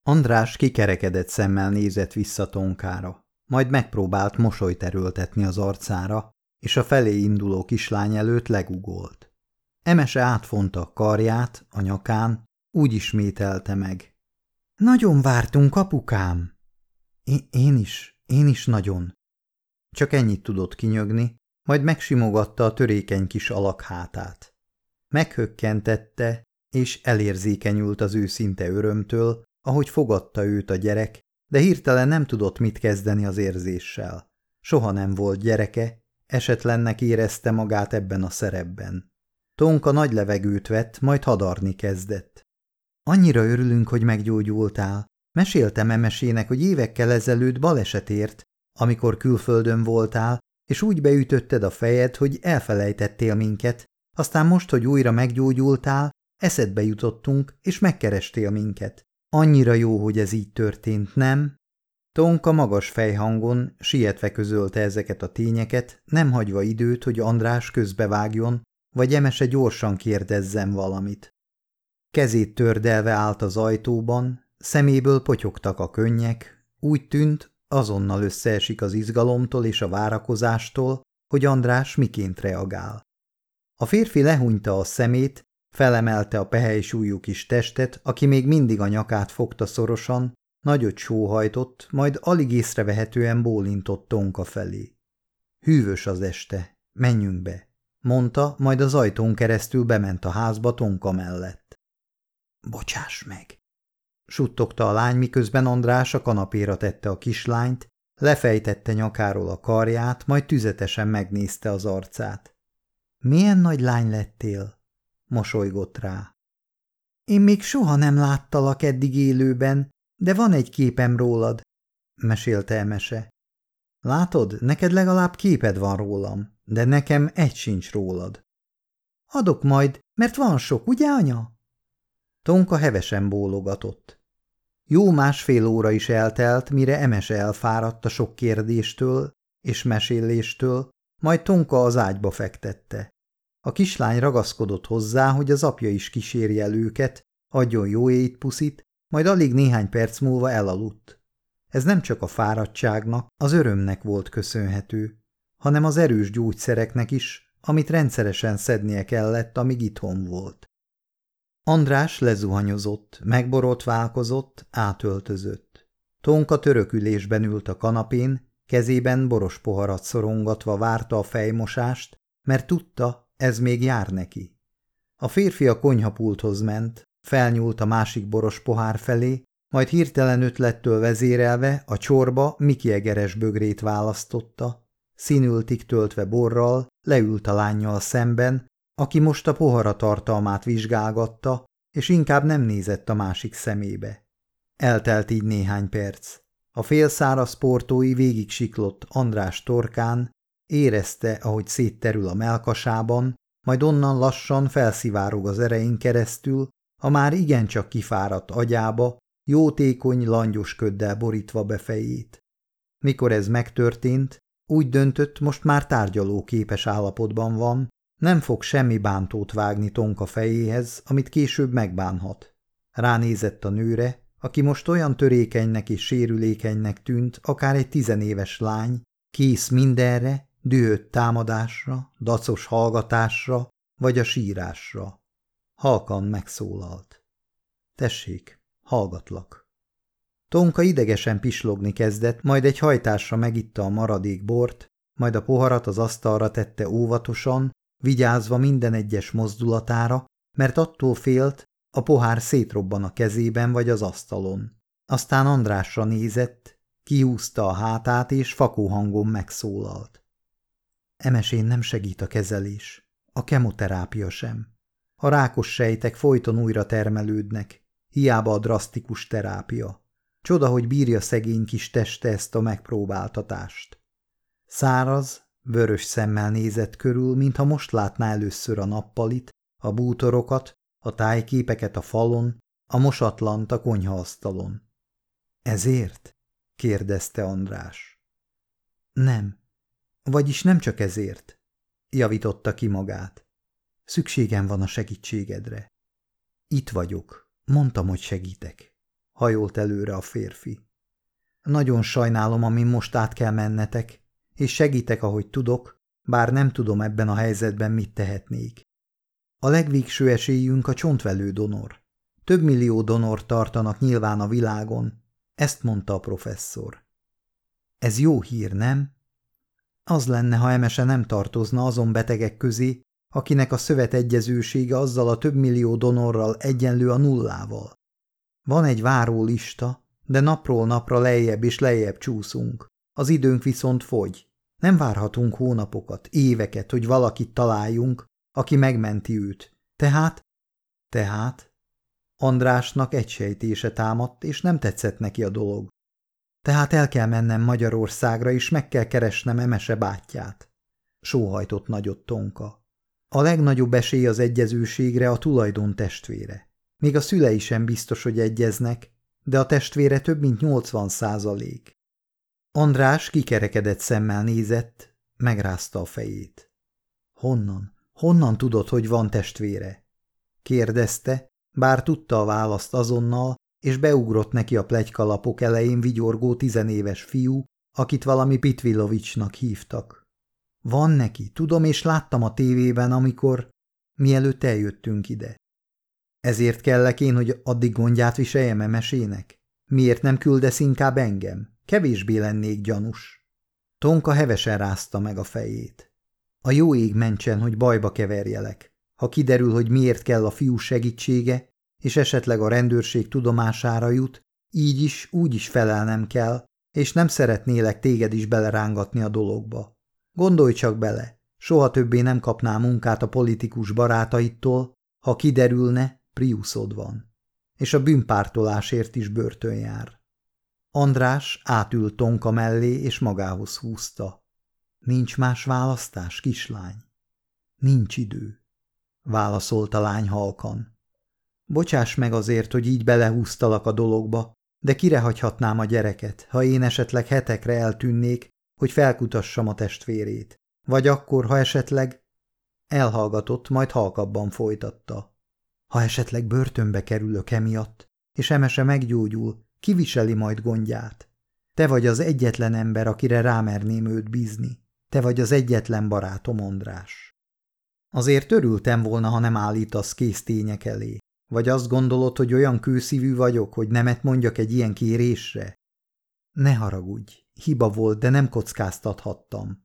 András kikerekedett szemmel nézett vissza Tonkára, majd megpróbált mosolyt erőltetni az arcára, és a felé induló kislány előtt legugolt. Emese átfonta a karját a nyakán, úgy ismételte meg. Nagyon vártunk, apukám! Én is nagyon. Csak ennyit tudott kinyögni, majd megsimogatta a törékeny kis alak hátát. Meghökkentette, és elérzékenyült az őszinte örömtől, ahogy fogadta őt a gyerek, de hirtelen nem tudott mit kezdeni az érzéssel. Soha nem volt gyereke, esetlennek érezte magát ebben a szerepben. Tonka nagy levegőt vett, majd hadarni kezdett. Annyira örülünk, hogy meggyógyultál. Meséltem Emesének, hogy évekkel ezelőtt baleset ért, amikor külföldön voltál, és úgy beütötted a fejed, hogy elfelejtettél minket, aztán most, hogy újra meggyógyultál, eszedbe jutottunk, és megkerestél minket. Annyira jó, hogy ez így történt, nem? Tonka magas fejhangon sietve közölte ezeket a tényeket, nem hagyva időt, hogy András közbevágjon, vagy Emese gyorsan kérdezzen valamit. Kezét tördelve állt az ajtóban, szeméből potyogtak a könnyek, úgy tűnt, azonnal összeesik az izgalomtól és a várakozástól, hogy András miként reagál. A férfi lehúnyta a szemét, felemelte a pehely-súlyú kis testet, aki még mindig a nyakát fogta szorosan, nagyot sóhajtott, majd alig észrevehetően bólintott Tonka felé. Hűvös az este, menjünk be, mondta, majd az ajtón keresztül bement a házba Tonka mellett. Bocsáss meg, suttogta a lány, miközben András a kanapéra tette a kislányt, lefejtette nyakáról a karját, majd tüzetesen megnézte az arcát. Milyen nagy lány lettél? Mosolygott rá. Én még soha nem láttalak eddig élőben, de van egy képem rólad, mesélte Emese. Látod, neked legalább képed van rólam, de nekem egy sincs rólad. Adok majd, mert van sok, ugye, anya? Tonka hevesen bólogatott. Jó 1,5 óra is eltelt, mire Emese elfáradt a sok kérdéstől és meséléstől, majd Tonka az ágyba fektette. A kislány ragaszkodott hozzá, hogy az apja is kísérje el őket, adjon jó étpuszit, majd alig néhány perc múlva elaludt. Ez nem csak a fáradtságnak, az örömnek volt köszönhető, hanem az erős gyógyszereknek is, amit rendszeresen szednie kellett, amíg itthon volt. András lezuhanyozott, megborotválkozott, átöltözött. Tonka törökülésben ült a kanapén, kezében boros poharat szorongatva várta a fejmosást, mert tudta, ez még jár neki. A férfi a konyhapulthoz ment, felnyúlt a másik boros pohár felé, majd hirtelen ötlettől vezérelve a csorba Miki egeres bögrét választotta, színültig töltve borral, leült a lánnyal szemben, aki most a pohara tartalmát vizsgálgatta, és inkább nem nézett a másik szemébe. Eltelt így néhány perc. A félszáraz portói végig siklott András torkán, érezte, ahogy szétterül a mellkasában, majd onnan lassan felszivárog az erein keresztül, a már igencsak kifáradt agyába, jótékony, langyos köddel borítva be fejét. Mikor ez megtörtént, úgy döntött, most már tárgyalóképes állapotban van, nem fog semmi bántót vágni Tonka fejéhez, amit később megbánhat. Ránézett a nőre, aki most olyan törékenynek és sérülékenynek tűnt, akár egy 10 éves lány, kész mindenre, dühött támadásra, dacos hallgatásra, vagy a sírásra. Halkan megszólalt. Tessék, hallgatlak. Tonka idegesen pislogni kezdett, majd egy hajtásra megitta a maradék bort, majd a poharat az asztalra tette óvatosan, vigyázva minden egyes mozdulatára, mert attól félt, a pohár szétrobban a kezében vagy az asztalon. Aztán Andrásra nézett, kihúzta a hátát és fakó hangon megszólalt. Emesén nem segít a kezelés, a kemoterápia sem. A rákos sejtek folyton újra termelődnek, hiába a drasztikus terápia. Csoda, hogy bírja szegény kis teste ezt a megpróbáltatást. Száraz, vörös szemmel nézett körül, mintha most látná először a nappalit, a bútorokat, a tájképeket a falon, a mosatlant a konyhaasztalon. Ezért? kérdezte András. Nem. Vagyis nem csak ezért, javította ki magát. Szükségem van a segítségedre. Itt vagyok, mondtam, hogy segítek. hajolt előre a férfi. Nagyon sajnálom, amin most át kell mennetek, és segítek, ahogy tudok, bár nem tudom ebben a helyzetben mit tehetnék. A legvégső esélyünk a csontvelő donor. Több millió donor tartanak nyilván a világon, ezt mondta a professzor. Ez jó hír, nem? Az lenne, ha Emese nem tartozna azon betegek közé, akinek a szövetegyezősége azzal a több millió donorral egyenlő a nullával. Van egy várólista, de napról napra lejjebb és lejjebb csúszunk. Az időnk viszont fogy. Nem várhatunk hónapokat, éveket, hogy valakit találjunk, aki megmenti őt. Tehát Andrásnak egy sejtése támadt, és nem tetszett neki a dolog. Tehát el kell mennem Magyarországra, és meg kell keresnem Emese bátyját. Sóhajtott nagyot Tonka. A legnagyobb esély az egyezőségre a tulajdon testvére. Még a szülei sem biztos, hogy egyeznek, de a testvére több mint 80%. András kikerekedett szemmel nézett, megrázta a fejét. Honnan tudod, hogy van testvére? Kérdezte, bár tudta a választ azonnal, és beugrott neki a pletykalapok elején vigyorgó 10 éves fiú, akit valami Pitvilovicsnak hívtak. Van neki, tudom, és láttam a tévében, mielőtt eljöttünk ide. Ezért kellek én, hogy addig gondját viseljem Emesének? Miért nem küldesz inkább engem? Kevésbé lennék gyanús. Tonka hevesen rázta meg a fejét. A jó ég mentsen, hogy bajba keverjelek. Ha kiderül, hogy miért kell a fiú segítsége, és esetleg a rendőrség tudomására jut, így is, úgy is felelnem kell, és nem szeretnélek téged is belerángatni a dologba. Gondolj csak bele, soha többé nem kapnál munkát a politikus barátaitól, ha kiderülne, Priuszod van. És a bűnpártolásért is börtön jár. András átült Tonka mellé, és magához húzta. Nincs más választás, kislány? Nincs idő, válaszolta a lány halkan. Bocsáss meg azért, hogy így belehúztalak a dologba, de kirehagyhatnám a gyereket, ha én esetleg hetekre eltűnnék, hogy felkutassam a testvérét. Vagy akkor, ha esetleg... Elhallgatott, majd halkabban folytatta. Ha esetleg börtönbe kerülök emiatt, és Emese meggyógyul, kiviseli majd gondját. Te vagy az egyetlen ember, akire rámerném őt bízni. Te vagy az egyetlen barátom, András. Azért örültem volna, ha nem állítasz kész tények elé. Vagy azt gondolod, hogy olyan kőszívű vagyok, hogy nemet mondjak egy ilyen kérésre? Ne haragudj, hiba volt, de nem kockáztathattam.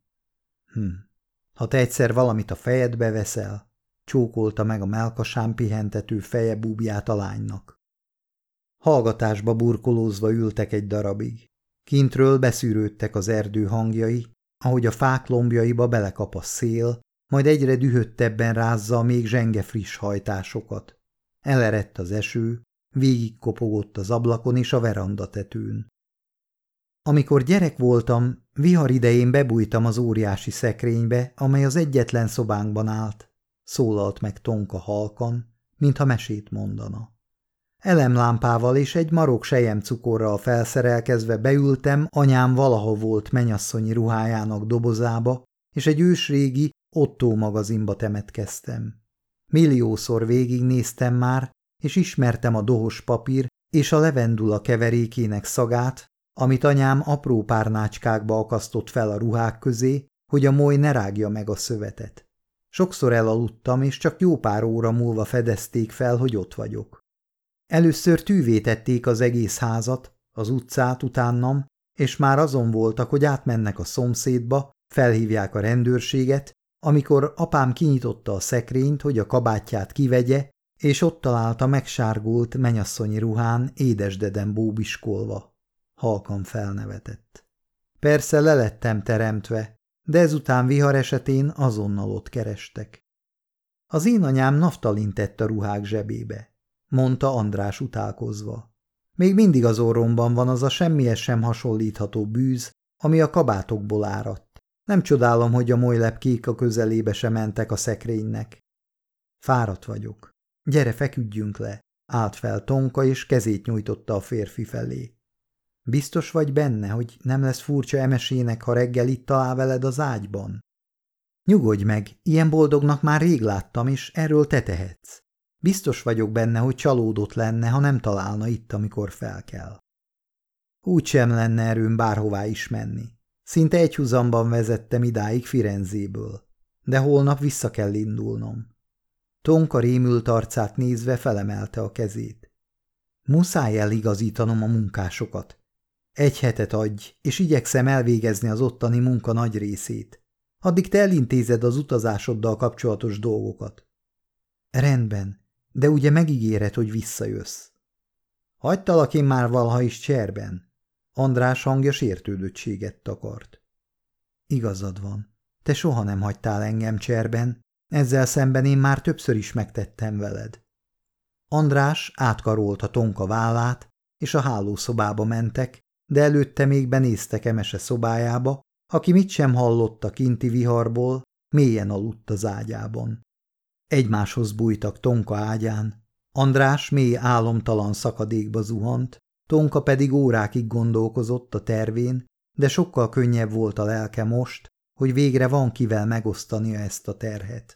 Ha te egyszer valamit a fejedbe veszel, csókolta meg a mellkasán pihentető feje búbját a lánynak. Hallgatásba burkolózva ültek egy darabig. Kintről beszűrődtek az erdő hangjai, ahogy a fák lombjaiba belekap a szél, majd egyre dühöttebben rázza a még zsenge friss hajtásokat. Elerett az eső, végigkopogott az ablakon és a verandatetőn. Amikor gyerek voltam, vihar idején bebújtam az óriási szekrénybe, amely az egyetlen szobánkban állt, szólalt meg Tonka halkan, mintha mesét mondana. Elemlámpával és egy marok selyemcukorral felszerelkezve beültem anyám valaha volt menyasszonyi ruhájának dobozába, és egy ősrégi Otto magazinba temetkeztem. Milliószor végignéztem már, és ismertem a dohos papír és a levendula keverékének szagát, amit anyám apró párnácskákba akasztott fel a ruhák közé, hogy a moly ne rágja meg a szövetet. Sokszor elaludtam, és csak jó pár óra múlva fedezték fel, hogy ott vagyok. Először tűvé tették az egész házat, az utcát utánam, és már azon voltak, hogy átmennek a szomszédba, felhívják a rendőrséget, amikor apám kinyitotta a szekrényt, hogy a kabátját kivegye, és ott találta megsárgult menyasszonyi ruhán édesdedem bóbiskolva. Halkan felnevetett. Persze le lettem teremtve, de ezután vihar esetén azonnal ott kerestek. Az én anyám naftalint tett a ruhák zsebébe, mondta András utálkozva. Még mindig az orromban van az a semmihez sem hasonlítható bűz, ami a kabátokból áradt. Nem csodálom, hogy a molylepkék a közelébe sem mentek a szekrénynek. Fáradt vagyok. Gyere, feküdjünk le. Állt fel Tonka, és kezét nyújtotta a férfi felé. Biztos vagy benne, hogy nem lesz furcsa Emesének, ha reggel itt talál veled az ágyban? Nyugodj meg, ilyen boldognak már rég láttam, és erről te tehetsz. Biztos vagyok benne, hogy csalódott lenne, ha nem találna itt, amikor felkel. Úgy sem lenne erőm bárhová is menni. Szinte egyhuzamban vezettem idáig Firenzéből, de holnap vissza kell indulnom. Tonka rémült arcát nézve felemelte a kezét. Muszáj eligazítanom a munkásokat. 1 hetet adj, és igyekszem elvégezni az ottani munka nagy részét. Addig te elintézed az utazásoddal kapcsolatos dolgokat. Rendben, de ugye megígéred, hogy visszajössz. Hagytalak én már valaha is cserben? András hangja sértődöttséget takart. Igazad van, te soha nem hagytál engem cserben, ezzel szemben én már többször is megtettem veled. András átkarolta Tonka vállát, és a hálószobába mentek, de előtte még benéztek Emese szobájába, aki mit sem hallott a kinti viharból, mélyen aludt az ágyában. Egymáshoz bújtak Tonka ágyán, András mély álomtalan szakadékba zuhant, Tonka pedig órákig gondolkozott a tervén, de sokkal könnyebb volt a lelke most, hogy végre van kivel megosztania ezt a terhet.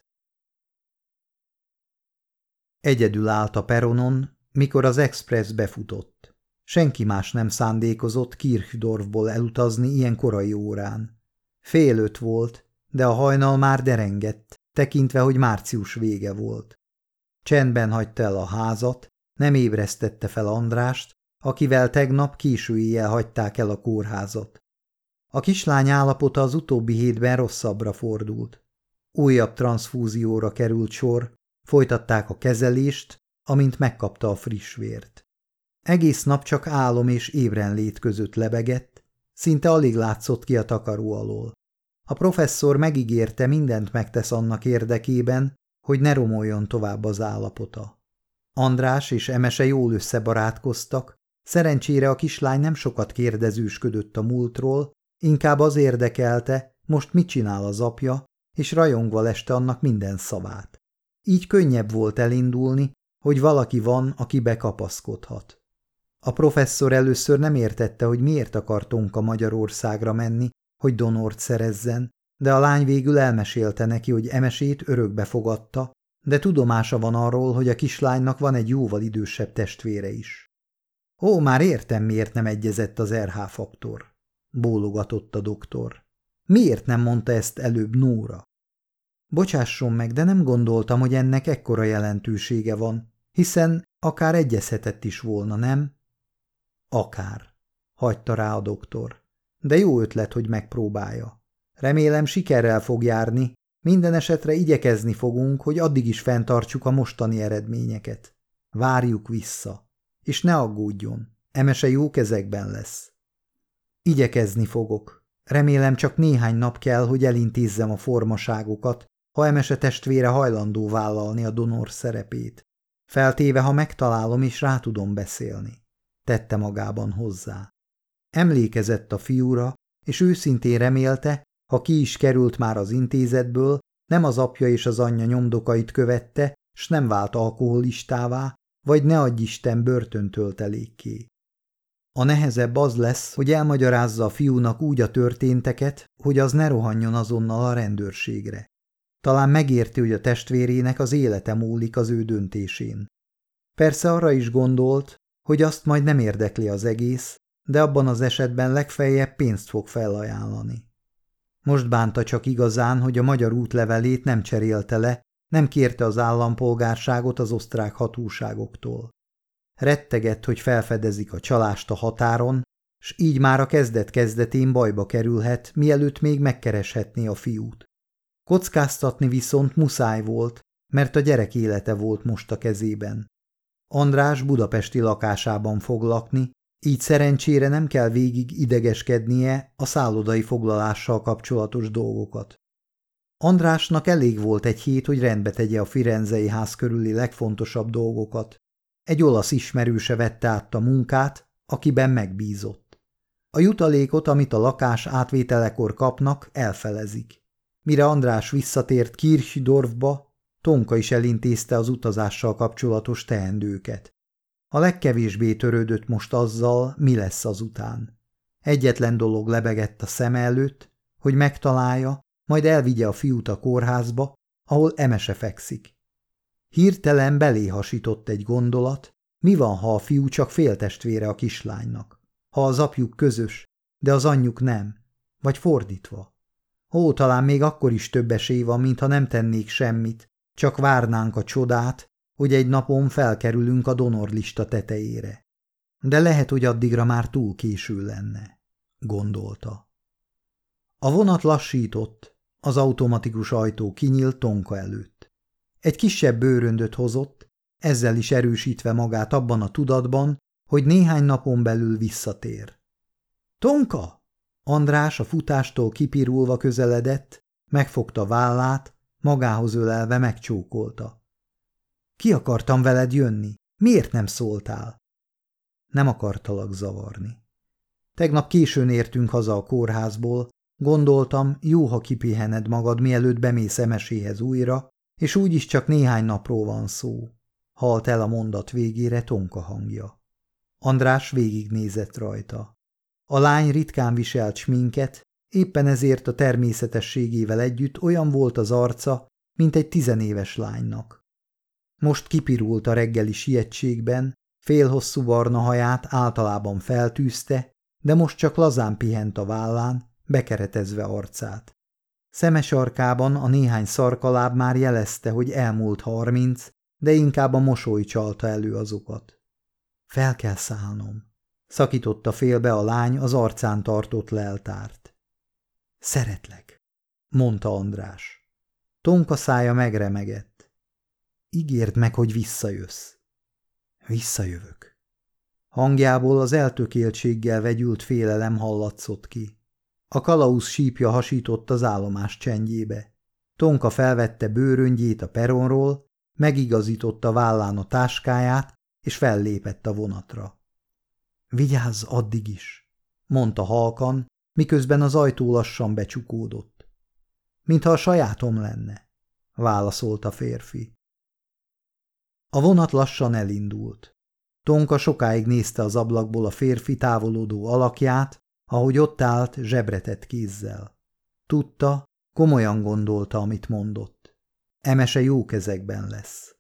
Egyedül állt a peronon, mikor az express befutott. Senki más nem szándékozott Kirchdorfból elutazni ilyen korai órán. 4:30 volt, de a hajnal már derengett, tekintve, hogy március vége volt. Csendben hagyta el a házat, nem ébresztette fel Andrást, akivel tegnap késő éjjel hagyták el a kórházat. A kislány állapota az utóbbi hétben rosszabbra fordult. Újabb transzfúzióra került sor, folytatták a kezelést, amint megkapta a friss vért. Egész nap csak álom és ébrenlét között lebegett, szinte alig látszott ki a takaró alól. A professzor megígérte, mindent megtesz annak érdekében, hogy ne romoljon tovább az állapota. András és Emese jól összebarátkoztak, szerencsére a kislány nem sokat kérdezősködött a múltról, inkább az érdekelte, most mit csinál az apja, és rajongva leste annak minden szavát. Így könnyebb volt elindulni, hogy valaki van, aki bekapaszkodhat. A professzor először nem értette, hogy miért akar Tonka Magyarországra menni, hogy donort szerezzen, de a lány végül elmesélte neki, hogy Emesét örökbe fogadta, de tudomása van arról, hogy a kislánynak van egy jóval idősebb testvére is. Ó, már értem, miért nem egyezett az RH-faktor, bólogatott a doktor. Miért nem mondta ezt előbb Nóra? Bocsásson meg, de nem gondoltam, hogy ennek ekkora jelentősége van, hiszen akár egyezhetett is volna, nem? Akár, hagyta rá a doktor. De jó ötlet, hogy megpróbálja. Remélem sikerrel fog járni, minden esetre igyekezni fogunk, hogy addig is fenntartsuk a mostani eredményeket. Várjuk vissza. És ne aggódjon, Emese jó kezekben lesz. Igyekezni fogok. Remélem csak néhány nap kell, hogy elintézzem a formaságokat, ha Emese testvére hajlandó vállalni a donor szerepét. Feltéve, ha megtalálom és rá tudom beszélni. Tette magában hozzá. Emlékezett a fiúra, és őszintén remélte, ha ki is került már az intézetből, nem az apja és az anyja nyomdokait követte, s nem vált alkoholistává, vagy ne adj Isten börtöntöltelékké. A nehezebb az lesz, hogy elmagyarázza a fiúnak úgy a történteket, hogy az ne rohanjon azonnal a rendőrségre. Talán megérti, hogy a testvérének az élete múlik az ő döntésén. Persze arra is gondolt, hogy azt majd nem érdekli az egész, de abban az esetben legfeljebb pénzt fog felajánlani. Most bánta csak igazán, hogy a magyar útlevelét nem cserélte le, nem kérte az állampolgárságot az osztrák hatóságoktól. Rettegett, hogy felfedezik a csalást a határon, s így már a kezdet-kezdetén bajba kerülhet, mielőtt még megkereshetné a fiút. Kockáztatni viszont muszáj volt, mert a gyerek élete volt most a kezében. András budapesti lakásában fog lakni, így szerencsére nem kell végig idegeskednie a szállodai foglalással kapcsolatos dolgokat. Andrásnak elég volt egy hét, hogy rendbe tegye a firenzei ház körüli legfontosabb dolgokat. Egy olasz ismerőse vette át a munkát, akiben megbízott. A jutalékot, amit a lakás átvételekor kapnak, elfelezik. Mire András visszatért Kirchdorfba, Tonka is elintézte az utazással kapcsolatos teendőket. A legkevésbé törődött most azzal, mi lesz azután. Egyetlen dolog lebegett a szeme előtt, hogy megtalálja, majd elvigye a fiút a kórházba, ahol Emese fekszik. Hirtelen beléhasított egy gondolat, mi van, ha a fiú csak féltestvére a kislánynak? Ha az apjuk közös, de az anyjuk nem, vagy fordítva? Ó, talán még akkor is több esély van, mintha nem tennék semmit, csak várnánk a csodát, hogy egy napon felkerülünk a donorlista tetejére. De lehet, hogy addigra már túl késő lenne, gondolta. A vonat lassított, az automatikus ajtó kinyílt Tonka előtt. Egy kisebb bőröndöt hozott, ezzel is erősítve magát abban a tudatban, hogy néhány napon belül visszatér. Tonka! András a futástól kipirulva közeledett, megfogta vállát, magához ölelve megcsókolta. Ki akartam veled jönni? Miért nem szóltál? Nem akartalak zavarni. Tegnap későn értünk haza a kórházból, gondoltam, jó, ha kipihened magad, mielőtt bemész Emeséhez újra, és úgyis csak néhány napról van szó. Halt el a mondat végére Tonka hangja. András végignézett rajta. A lány ritkán viselt sminket, éppen ezért a természetességével együtt olyan volt az arca, mint egy 10 éves lánynak. Most kipirult a reggeli sietségben, félhosszú barna haját általában feltűzte, de most csak lazán pihent a vállán, bekeretezve arcát. Szeme sarkában a néhány szarkaláb már jelezte, hogy elmúlt 30, de inkább a mosoly csalta elő azokat. Fel kell szállnom. Szakította félbe a lány az arcán tartott leltárt. Szeretlek, mondta András. Tonka szája megremegett. Ígérd meg, hogy visszajössz. Visszajövök. Hangjából az eltökéltséggel vegyült félelem hallatszott ki. A kalauz sípja hasított az állomás csendjébe. Tonka felvette bőröngyét a peronról, megigazította vállán a táskáját, és fellépett a vonatra. Vigyázz addig is, mondta halkan, miközben az ajtó lassan becsukódott. Mintha a sajátom lenne, válaszolt a férfi. A vonat lassan elindult. Tonka sokáig nézte az ablakból a férfi távolodó alakját, ahogy ott állt zsebretett kézzel. Tudta, komolyan gondolta, amit mondott. Emese jó kezekben lesz.